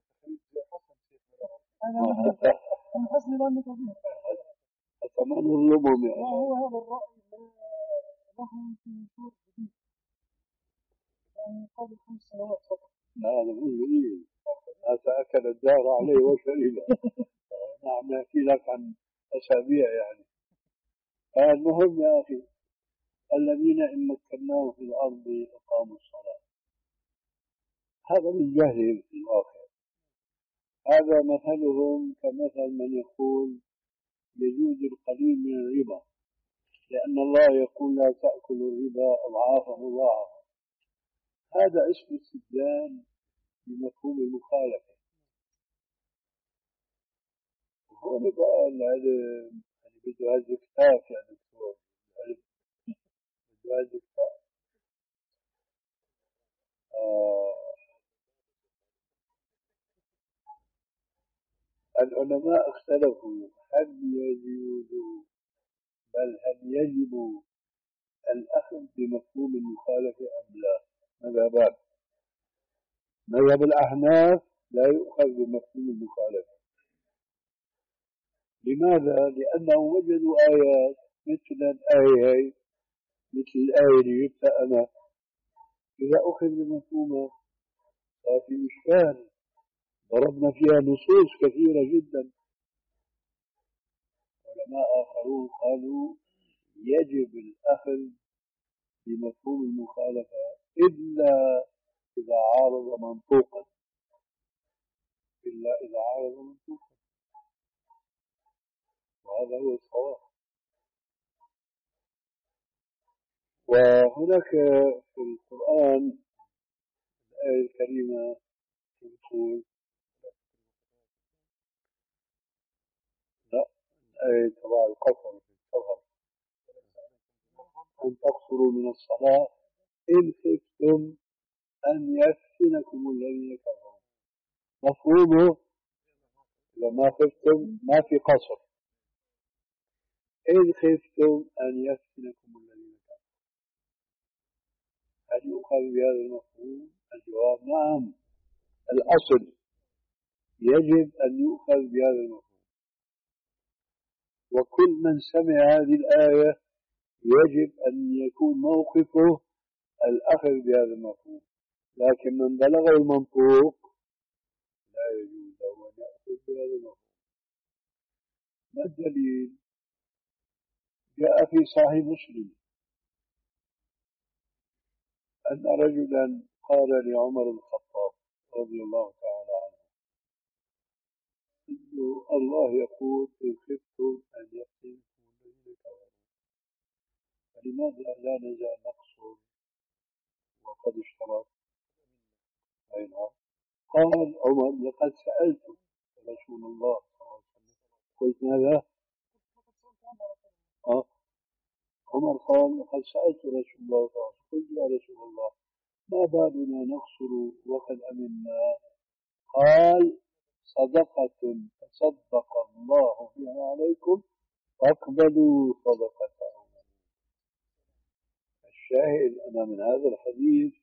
أنا حسني لأنك به أتمنى نظلمهم يعني. وهو هذا الرأي لهم في شهور جديد، يعني قبل خمس سنوات فقط. لا هذا مو جديد، هذا أكل الدار عليه وشربه. نعم نحكي لك عن أسابيع يعني. المهم يا أخي، الذين إن مكناهم في الأرض أقاموا الصلاة، هذا من جهلهم في الواقع. هذا مثلهم كمثل من يقول يجوز القليل من الربا، لأن الله يقول لا تأكلوا الربا أضعافا مضاعفة. هذا اسم استدلال بمفهوم المخالفة. وهون بقى العلم يعني بده هذا كتاف، يا دكتور العلم بده هذا كتاف. آه. العلماء اختلفوا هل يجوز بل هل يجب الأخذ بمفهوم المخالفة أم لا؟ مذهبان. مذهب الأحناف لا يؤخذ بمفهوم المخالفة، لماذا؟ لأنهم وجدوا آيات مثل الآية مثل الآية اللي جبتها أنا، إذا أخذ بمفهومها صار في إشكال. ضربنا فيها نصوص كثيرة جدا. علماء آخرون قالوا يجب الأخذ بمفهوم المخالفة إلا إذا عارض منطوقا، إلا إذا عارض منطوقا، وهذا هو الصواب. وهناك في القرآن الآية الكريمة تقول لا، الآية تبع القصر في السفر أن تقصروا من الصلاة إن خفتم أن يفتنكم الذين كفروا. مفهومه لما خفتم ما في قصر، إن خفتم أن يفتنكم الذين كفروا. هل يؤخذ بهذا المفهوم؟ الجواب نعم، الأصل يجب أن يؤخذ بهذا المفهوم، وكل من سمع هذه الآية يجب أن يكون موقفه الأخذ بهذا المفهوم. لكن من بلغ المنطوق لا يجوز له أن يأخذ بهذا المفهوم. ما الدليل؟ جاء في صحيح مسلم أن رجلا قال لعمر بن الخطاب رضي الله تعالى عنه إنه الله يقول إن خفتم أن يفتنكم الذين كفروا فلماذا لا نزال نقصر وقد اشترط؟ أي نعم. قال عمر لقد سألت رسول الله صلى الله عليه وسلم. قلت ماذا؟ أه؟ عمر قال لقد سألت رسول الله صلى الله عليه وسلم. قلت يا رسول الله ما بالنا نقصر وقد أمنا؟ قال صدقة تصدق الله بها عليكم فاقبلوا صدقته. الشاهد أنا من هذا الحديث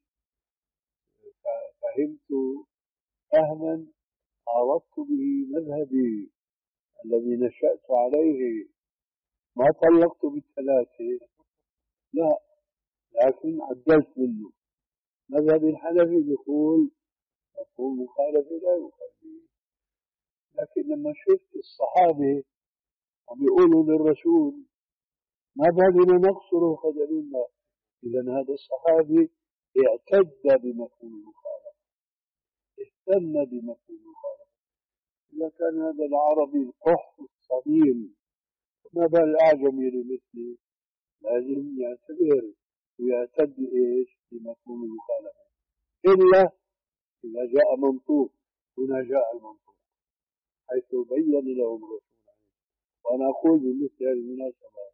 فهمت فهما عرضت به مذهبي الذي نشأت عليه. ما طلقت بالثلاثة لا، لكن عدلت منه. مذهب الحنفي يقول مفهوم مخالفة لا يؤخذ به. لكن لما شفت الصحابة عم يقولوا للرسول ما بالنا نقصر وقد أمنا، إذا هذا الصحابي اعتد بمفهوم المخالفة، اهتم بمفهوم المخالفة. إذا كان هذا العربي القح الصميم ما بال الأعجمي لمثلي لازم يعتبر ويعتد إيش بمفهوم المخالفة، إلا إذا جاء منطوق. هنا جاء المنطوق حيث بين لهم الرسول عليه. وأنا أقول بمثل هذه المناسبة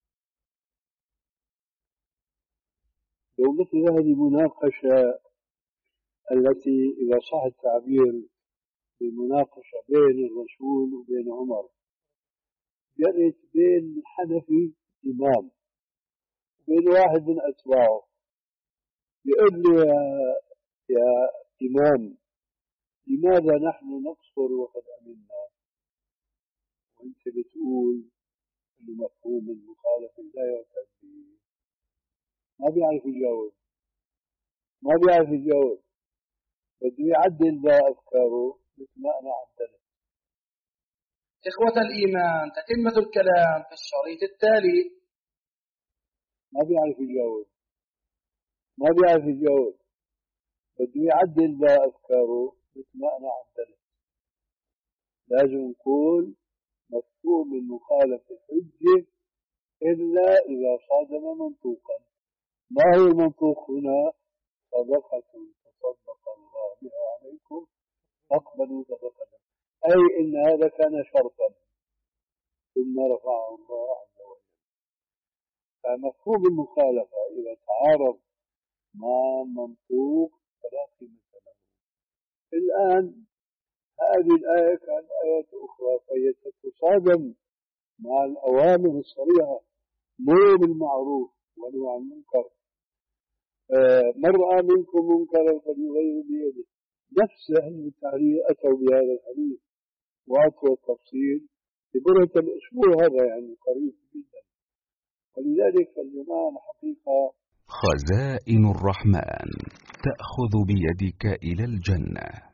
لو مثل هذه المناقشة التي إذا صح التعبير بمناقشة بين الرسول وبين عمر، جرت بين حنفي إمام بين واحد من أتباعه، يقول لي يا, يا إمام لماذا نحن نقصر وقد أمنا وانت بتقول انه مفهوم المخالفة لا يعتد به؟ ما بيعرف يجاوب، ما بيعرف يجاوب، بده يعدل بقى أفكاره مثل ما أنا عدلت. إخوة الإيمان، تتمة الكلام في الشريط التالي. ما بيعرف يجاوب، ما بيعرف يجاوب، بده يعدل بقى أفكاره مثل ما أنا عدلت. لازم نقول مفهوم المخالفة حجة إلا إذا صادم منطوقا. ما هو المنطوق هنا؟ صدقة تصدق الله بها عليكم فاقبلوا صدقته، أي إن هذا كان شرطا ثم رفعه الله عز وجل. فمفهوم المخالفة إذا تعارض مع منطوق فلا قيمة له. الآن هذه الآية كانت آيات أخرى فهي تتصادم مع الأوامر الصريحة، مر بالمعروف ونهى عن المنكر. آه من رأى منكم منكرا فليغيره بيده. نفس أهل التحرير أتوا بهذا الحديث وأتوا التفصيل يقول الأسبوع هذا يعني قريب جدا، ولذلك اليونان حقيقة خزائن الرحمن تأخذ بيدك إلى الجنة.